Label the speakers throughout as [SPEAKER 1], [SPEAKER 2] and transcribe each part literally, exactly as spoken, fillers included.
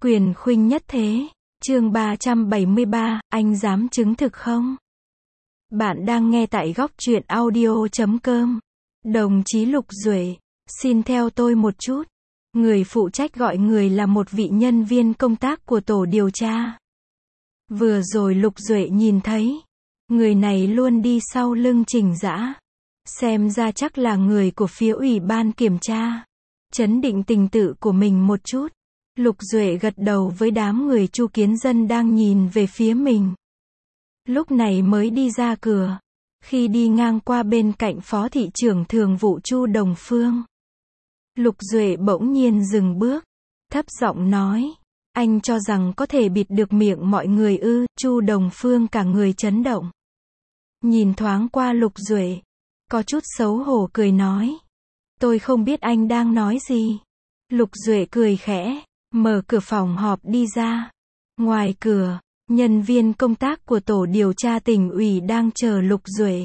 [SPEAKER 1] Quyền khuynh nhất thế. Chương ba trăm bảy mươi ba, anh dám chứng thực không? Bạn đang nghe tại góc truyện audio chấm com. Đồng chí Lục Duệ, xin theo tôi một chút. Người phụ trách gọi người là một vị nhân viên công tác của tổ điều tra. Vừa rồi Lục Duệ nhìn thấy, người này luôn đi sau lưng Trình Dã. Xem ra chắc là người của phía ủy ban kiểm tra. Chấn định tình tự của mình một chút. Lục Duệ gật đầu với đám người Chu Kiến Dân đang nhìn về phía mình. Lúc này mới đi ra cửa. Khi đi ngang qua bên cạnh Phó Thị trưởng Thường vụ Chu Đồng Phương, Lục Duệ bỗng nhiên dừng bước, thấp giọng nói, anh cho rằng có thể bịt được miệng mọi người ư? Chu Đồng Phương cả người chấn động. Nhìn thoáng qua Lục Duệ, có chút xấu hổ cười nói, tôi không biết anh đang nói gì. Lục Duệ cười khẽ, mở cửa phòng họp đi ra. Ngoài cửa, nhân viên công tác của tổ điều tra tỉnh ủy đang chờ Lục Duệ.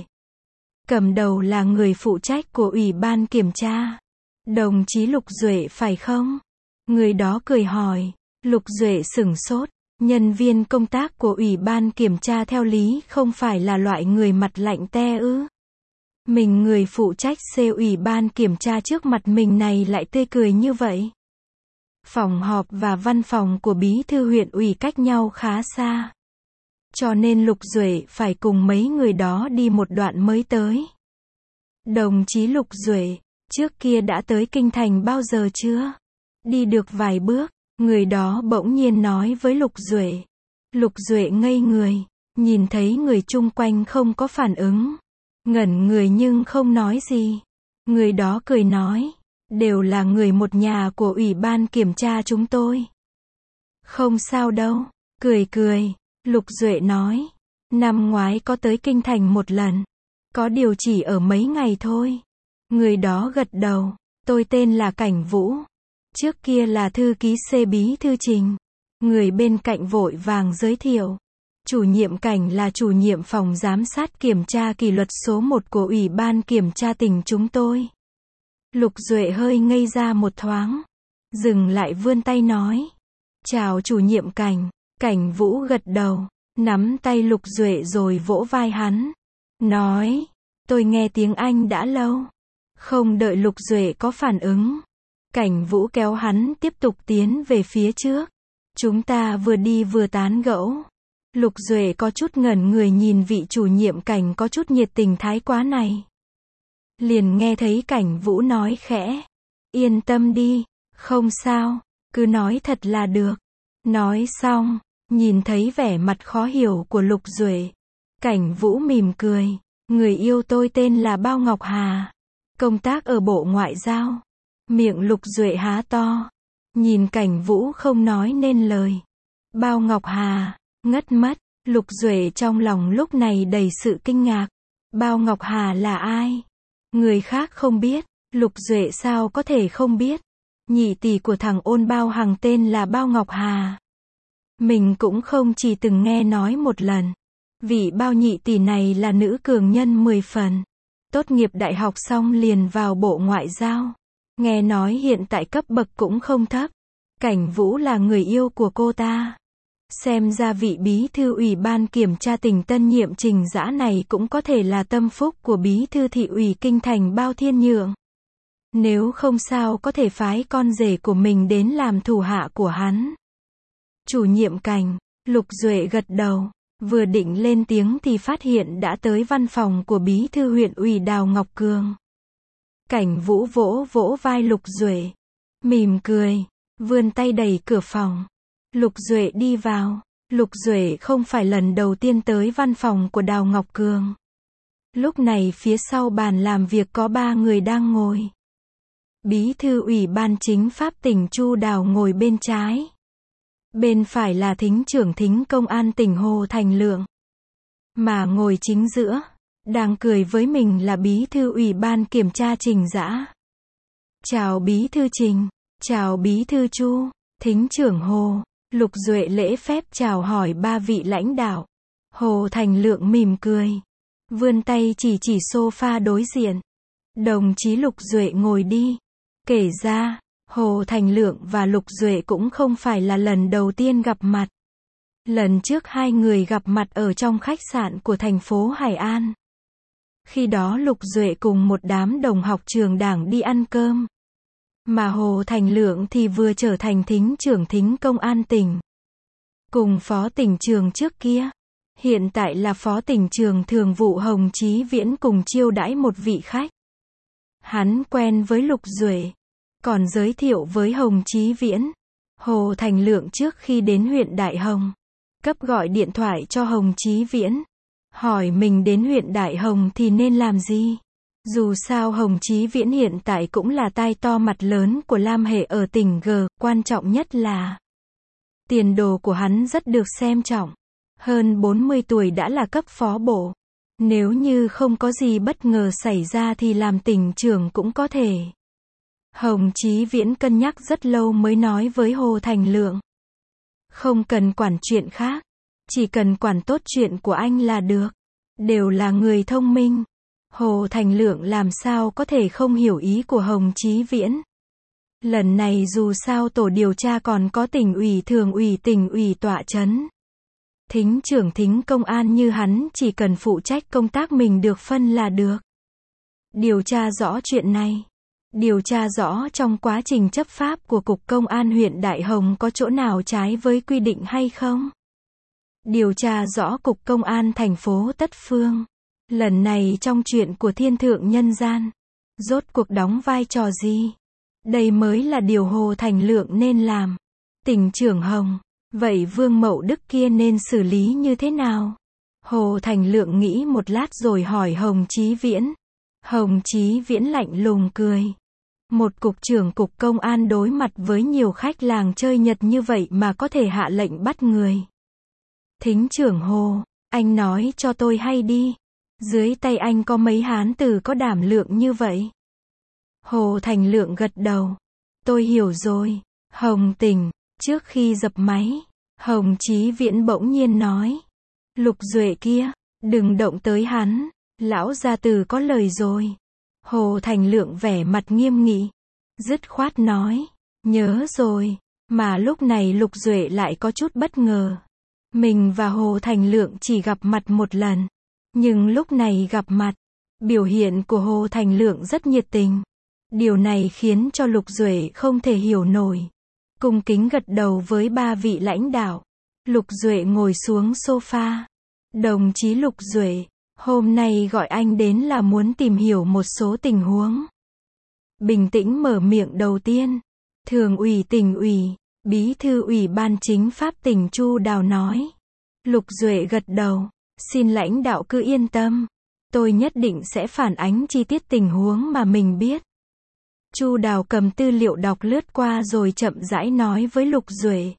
[SPEAKER 1] Cầm đầu là người phụ trách của ủy ban kiểm tra. Đồng chí Lục Duệ phải không? Người đó cười hỏi. Lục Duệ sửng sốt. Nhân viên công tác của ủy ban kiểm tra theo lý không phải là loại người mặt lạnh te ư? Mình người phụ trách C ủy ban kiểm tra trước mặt mình này lại tươi cười như vậy. Phòng họp và văn phòng của bí thư huyện ủy cách nhau khá xa. Cho nên Lục Duệ phải cùng mấy người đó đi một đoạn mới tới. Đồng chí Lục Duệ, trước kia đã tới Kinh Thành bao giờ chưa? Đi được vài bước, người đó bỗng nhiên nói với Lục Duệ. Lục Duệ ngây người, nhìn thấy người chung quanh không có phản ứng. Ngẩn người nhưng không nói gì. Người đó cười nói, đều là người một nhà của ủy ban kiểm tra chúng tôi. Không sao đâu, cười cười, Lục Duệ nói, năm ngoái có tới Kinh Thành một lần, có điều chỉ ở mấy ngày thôi. Người đó gật đầu, tôi tên là Cảnh Vũ, trước kia là thư ký C bí thư Trình. Người bên cạnh vội vàng giới thiệu, chủ nhiệm Cảnh là chủ nhiệm phòng giám sát kiểm tra kỷ luật số một của ủy ban kiểm tra tỉnh chúng tôi. Lục Duệ hơi ngây ra một thoáng, dừng lại vươn tay nói, chào chủ nhiệm Cảnh. Cảnh Vũ gật đầu, nắm tay Lục Duệ rồi vỗ vai hắn, nói, tôi nghe tiếng anh đã lâu. Không đợi Lục Duệ có phản ứng, Cảnh Vũ kéo hắn tiếp tục tiến về phía trước. Chúng ta vừa đi vừa tán gẫu. Lục Duệ có chút ngẩn người nhìn vị chủ nhiệm Cảnh có chút nhiệt tình thái quá này. Liền nghe thấy Cảnh Vũ nói khẽ, yên tâm đi, không sao, cứ nói thật là được. Nói xong, nhìn thấy vẻ mặt khó hiểu của Lục Duệ, Cảnh Vũ mỉm cười, người yêu tôi tên là Bao Ngọc Hà, công tác ở Bộ Ngoại giao. Miệng Lục Duệ há to, nhìn Cảnh Vũ không nói nên lời. Bao Ngọc Hà, ngất mất. Lục Duệ trong lòng lúc này đầy sự kinh ngạc. Bao Ngọc Hà là ai? Người khác không biết, Lục Duệ sao có thể không biết? Nhị tỷ của thằng Ôn Bao Hằng tên là Bao Ngọc Hà. Mình cũng không chỉ từng nghe nói một lần. Vị Bao nhị tỷ này là nữ cường nhân mười phần. Tốt nghiệp đại học xong liền vào Bộ Ngoại giao. Nghe nói hiện tại cấp bậc cũng không thấp. Cảnh Vũ là người yêu của cô ta. Xem ra vị bí thư ủy ban kiểm tra tỉnh tân nhiệm Trình Dã này cũng có thể là tâm phúc của bí thư thị ủy Kinh Thành Bao Thiên Nhượng. Nếu không sao có thể phái con rể của mình đến làm thủ hạ của hắn. Chủ nhiệm Cảnh, Lục Duệ gật đầu, vừa định lên tiếng thì phát hiện đã tới văn phòng của bí thư huyện ủy Đào Ngọc Cường. Cảnh Vũ vỗ vỗ vai Lục Duệ, mỉm cười, vươn tay đẩy cửa phòng. Lục Duệ đi vào. Lục Duệ không phải lần đầu tiên tới văn phòng của Đào Ngọc Cường. Lúc này phía sau bàn làm việc có ba người đang ngồi. Bí thư ủy ban chính pháp tỉnh Chu Đào ngồi bên trái. Bên phải là thính trưởng thính công an tỉnh Hồ Thành Lượng. Mà ngồi chính giữa, đang cười với mình là bí thư ủy ban kiểm tra Trình Dã. Chào bí thư Trình, chào bí thư Chu, thính trưởng Hồ. Lục Duệ lễ phép chào hỏi ba vị lãnh đạo. Hồ Thành Lượng mỉm cười, vươn tay chỉ chỉ sofa đối diện. Đồng chí Lục Duệ ngồi đi. Kể ra, Hồ Thành Lượng và Lục Duệ cũng không phải là lần đầu tiên gặp mặt. Lần trước hai người gặp mặt ở trong khách sạn của thành phố Hải An. Khi đó Lục Duệ cùng một đám đồng học trường đảng đi ăn cơm. Mà Hồ Thành Lượng thì vừa trở thành thính trưởng thính công an tỉnh. Cùng phó tỉnh trường trước kia. Hiện tại là phó tỉnh trường thường vụ Hồng Chí Viễn cùng chiêu đãi một vị khách. Hắn quen với Lục Duệ. Còn giới thiệu với Hồng Chí Viễn. Hồ Thành Lượng trước khi đến huyện Đại Hồng. Cấp gọi điện thoại cho Hồng Chí Viễn. Hỏi mình đến huyện Đại Hồng thì nên làm gì? Dù sao Hồng Chí Viễn hiện tại cũng là tai to mặt lớn của Lam Hệ ở tỉnh G, quan trọng nhất là tiền đồ của hắn rất được xem trọng. Hơn bốn mươi tuổi đã là cấp phó bộ. Nếu như không có gì bất ngờ xảy ra thì làm tỉnh trưởng cũng có thể. Hồng Chí Viễn cân nhắc rất lâu mới nói với Hồ Thành Lượng. Không cần quản chuyện khác. Chỉ cần quản tốt chuyện của anh là được. Đều là người thông minh. Hồ Thành Lượng làm sao có thể không hiểu ý của Hồng Chí Viễn. Lần này dù sao tổ điều tra còn có tỉnh ủy thường ủy tỉnh ủy tọa chấn. Thính trưởng thính công an như hắn chỉ cần phụ trách công tác mình được phân là được. Điều tra rõ chuyện này. Điều tra rõ trong quá trình chấp pháp của Cục Công an huyện Đại Hồng có chỗ nào trái với quy định hay không. Điều tra rõ Cục Công an thành phố Tất Phương. Lần này trong chuyện của Thiên Thượng Nhân Gian. Rốt cuộc đóng vai trò gì? Đây mới là điều Hồ Thành Lượng nên làm. Tỉnh trưởng Hồng. Vậy Vương Mậu Đức kia nên xử lý như thế nào? Hồ Thành Lượng nghĩ một lát rồi hỏi Hồng Chí Viễn. Hồng Chí Viễn lạnh lùng cười. Một cục trưởng cục công an đối mặt với nhiều khách làng chơi Nhật như vậy mà có thể hạ lệnh bắt người. Thính trưởng Hồ, anh nói cho tôi hay đi. Dưới tay anh có mấy hán tử có đảm lượng như vậy? Hồ Thành Lượng gật đầu. Tôi hiểu rồi. Hồng Tình, trước khi dập máy, Hồng Chí Viễn bỗng nhiên nói. Lục Duệ kia, đừng động tới hắn. Lão gia tử có lời rồi. Hồ Thành Lượng vẻ mặt nghiêm nghị. Dứt khoát nói. Nhớ rồi. Mà lúc này Lục Duệ lại có chút bất ngờ. Mình và Hồ Thành Lượng chỉ gặp mặt một lần. Nhưng lúc này gặp mặt, biểu hiện của Hồ Thành Lượng rất nhiệt tình. Điều này khiến cho Lục Duệ không thể hiểu nổi. Cung kính gật đầu với ba vị lãnh đạo. Lục Duệ ngồi xuống sofa. Đồng chí Lục Duệ, hôm nay gọi anh đến là muốn tìm hiểu một số tình huống. Bình tĩnh mở miệng đầu tiên. Thường ủy tỉnh ủy, bí thư ủy ban chính pháp tỉnh Chu Đào nói. Lục Duệ gật đầu. Xin lãnh đạo cứ yên tâm. Tôi nhất định sẽ phản ánh chi tiết tình huống mà mình biết. Chu Đào cầm tư liệu đọc lướt qua rồi chậm rãi nói với Lục Duệ.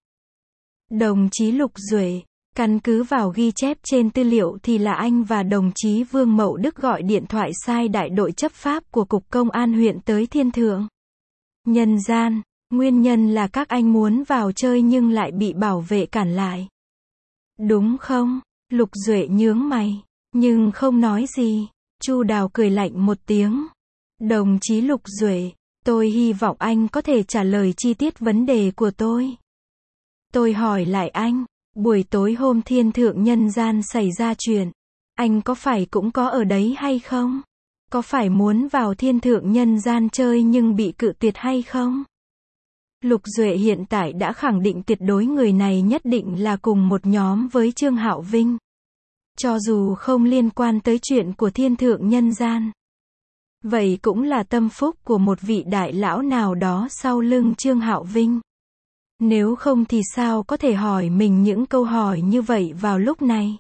[SPEAKER 1] Đồng chí Lục Duệ, căn cứ vào ghi chép trên tư liệu thì là anh và đồng chí Vương Mậu Đức gọi điện thoại sai đại đội chấp pháp của Cục Công an huyện tới Thiên Thượng Nhân Gian. Nguyên nhân là các anh muốn vào chơi nhưng lại bị bảo vệ cản lại. Đúng không? Lục Duệ nhướng mày, nhưng không nói gì. Chu Đào cười lạnh một tiếng. Đồng chí Lục Duệ, tôi hy vọng anh có thể trả lời chi tiết vấn đề của tôi. Tôi hỏi lại anh, buổi tối hôm Thiên Thượng Nhân Gian xảy ra chuyện, anh có phải cũng có ở đấy hay không? Có phải muốn vào Thiên Thượng Nhân Gian chơi nhưng bị cự tuyệt hay không? Lục Duệ hiện tại đã khẳng định tuyệt đối người này nhất định là cùng một nhóm với Trương Hạo Vinh. Cho dù không liên quan tới chuyện của Thiên Thượng Nhân Gian. Vậy cũng là tâm phúc của một vị đại lão nào đó sau lưng Trương Hạo Vinh. Nếu không thì sao có thể hỏi mình những câu hỏi như vậy vào lúc này?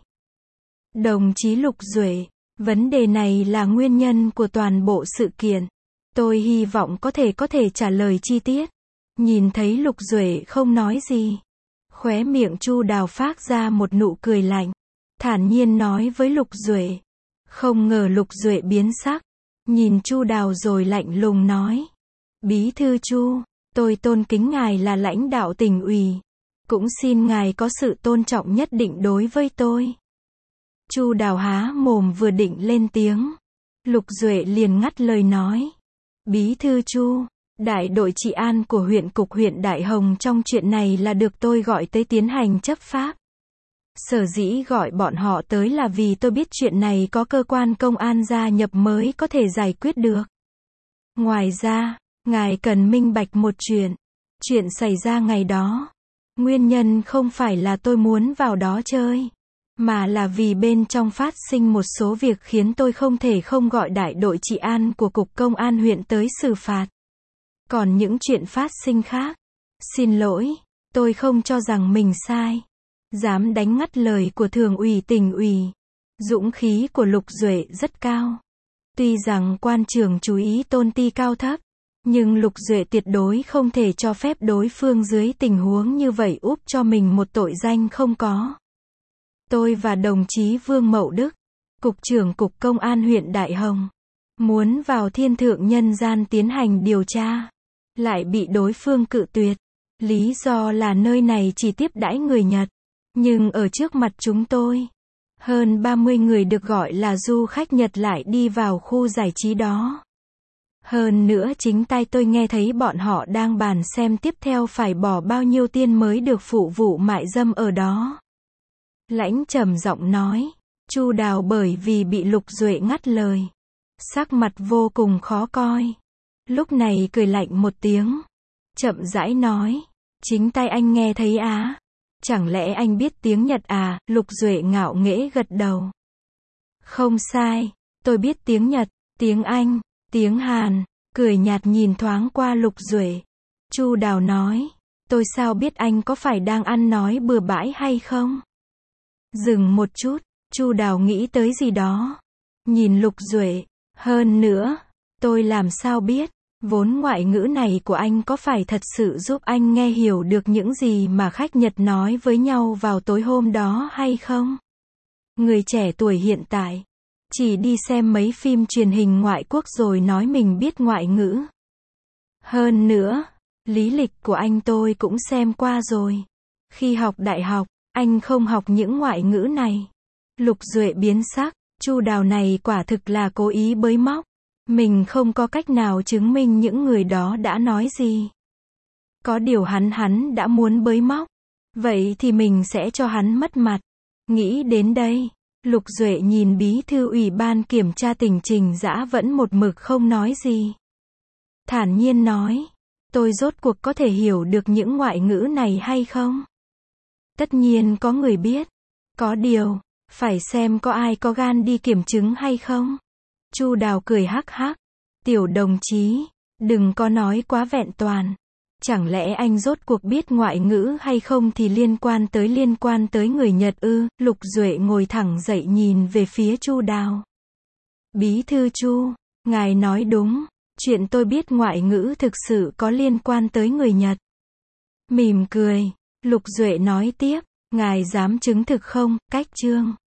[SPEAKER 1] Đồng chí Lục Duệ, vấn đề này là nguyên nhân của toàn bộ sự kiện. Tôi hy vọng có thể có thể trả lời chi tiết. Nhìn thấy Lục Duệ không nói gì. Khóe miệng Chu Đào phát ra một nụ cười lạnh. Thản nhiên nói với Lục Duệ. Không ngờ Lục Duệ biến sắc. Nhìn Chu Đào rồi lạnh lùng nói. Bí thư Chu, tôi tôn kính ngài là lãnh đạo tỉnh ủy. Cũng xin ngài có sự tôn trọng nhất định đối với tôi. Chu Đào há mồm vừa định lên tiếng. Lục Duệ liền ngắt lời nói. Bí thư Chu, Đại đội trị an của huyện cục huyện Đại Hồng trong chuyện này là được tôi gọi tới tiến hành chấp pháp. Sở dĩ gọi bọn họ tới là vì tôi biết chuyện này có cơ quan công an gia nhập mới có thể giải quyết được. Ngoài ra, ngài cần minh bạch một chuyện. Chuyện xảy ra ngày đó. Nguyên nhân không phải là tôi muốn vào đó chơi, mà là vì bên trong phát sinh một số việc khiến tôi không thể không gọi đại đội trị an của cục công an huyện tới xử phạt. Còn những chuyện phát sinh khác, xin lỗi, tôi không cho rằng mình sai. Dám đánh ngắt lời của thường ủy tỉnh ủy. Dũng khí của Lục Duệ rất cao. Tuy rằng quan trưởng chú ý tôn ti cao thấp, nhưng Lục Duệ tuyệt đối không thể cho phép đối phương dưới tình huống như vậy úp cho mình một tội danh không có. Tôi và đồng chí Vương Mậu Đức, Cục trưởng Cục Công an huyện Đại Hồng, muốn vào Thiên Thượng Nhân Gian tiến hành điều tra, lại bị đối phương cự tuyệt. Lý do là nơi này chỉ tiếp đãi người Nhật, nhưng ở trước mặt chúng tôi, hơn ba mươi người được gọi là du khách Nhật lại đi vào khu giải trí đó. Hơn nữa chính tay tôi nghe thấy bọn họ đang bàn xem tiếp theo phải bỏ bao nhiêu tiền mới được phụ vụ mại dâm ở đó. Lãnh trầm giọng nói, Chu Đào bởi vì bị Lục Duệ ngắt lời, sắc mặt vô cùng khó coi. Lúc này cười lạnh một tiếng, chậm rãi nói, chính tay anh nghe thấy á. Chẳng lẽ anh biết tiếng Nhật à? Lục Duệ ngạo nghễ gật đầu. Không sai, tôi biết tiếng Nhật, tiếng Anh, tiếng Hàn. Cười nhạt nhìn thoáng qua Lục Duệ. Chu Đào nói, tôi sao biết anh có phải đang ăn nói bừa bãi hay không? Dừng một chút, Chu Đào nghĩ tới gì đó. Nhìn Lục Duệ, hơn nữa, tôi làm sao biết, vốn ngoại ngữ này của anh có phải thật sự giúp anh nghe hiểu được những gì mà khách Nhật nói với nhau vào tối hôm đó hay không? Người trẻ tuổi hiện tại, chỉ đi xem mấy phim truyền hình ngoại quốc rồi nói mình biết ngoại ngữ. Hơn nữa, lý lịch của anh tôi cũng xem qua rồi. Khi học đại học, anh không học những ngoại ngữ này. Lục Duệ biến sắc, Chu Đào này quả thực là cố ý bới móc. Mình không có cách nào chứng minh những người đó đã nói gì. Có điều hắn hắn đã muốn bới móc. Vậy thì mình sẽ cho hắn mất mặt. Nghĩ đến đây, Lục Duệ nhìn bí thư ủy ban kiểm tra tỉnh Trình Dã vẫn một mực không nói gì. Thản nhiên nói, tôi rốt cuộc có thể hiểu được những ngoại ngữ này hay không? Tất nhiên có người biết. Có điều, phải xem có ai có gan đi kiểm chứng hay không. Chu Đào cười hắc hắc. Tiểu đồng chí, đừng có nói quá vẹn toàn. Chẳng lẽ anh rốt cuộc biết ngoại ngữ hay không thì liên quan tới liên quan tới người Nhật ư? Lục Duệ ngồi thẳng dậy nhìn về phía Chu Đào. Bí thư Chu, ngài nói đúng, chuyện tôi biết ngoại ngữ thực sự có liên quan tới người Nhật. Mỉm cười, Lục Duệ nói tiếp, ngài dám chứng thực không? Cách chương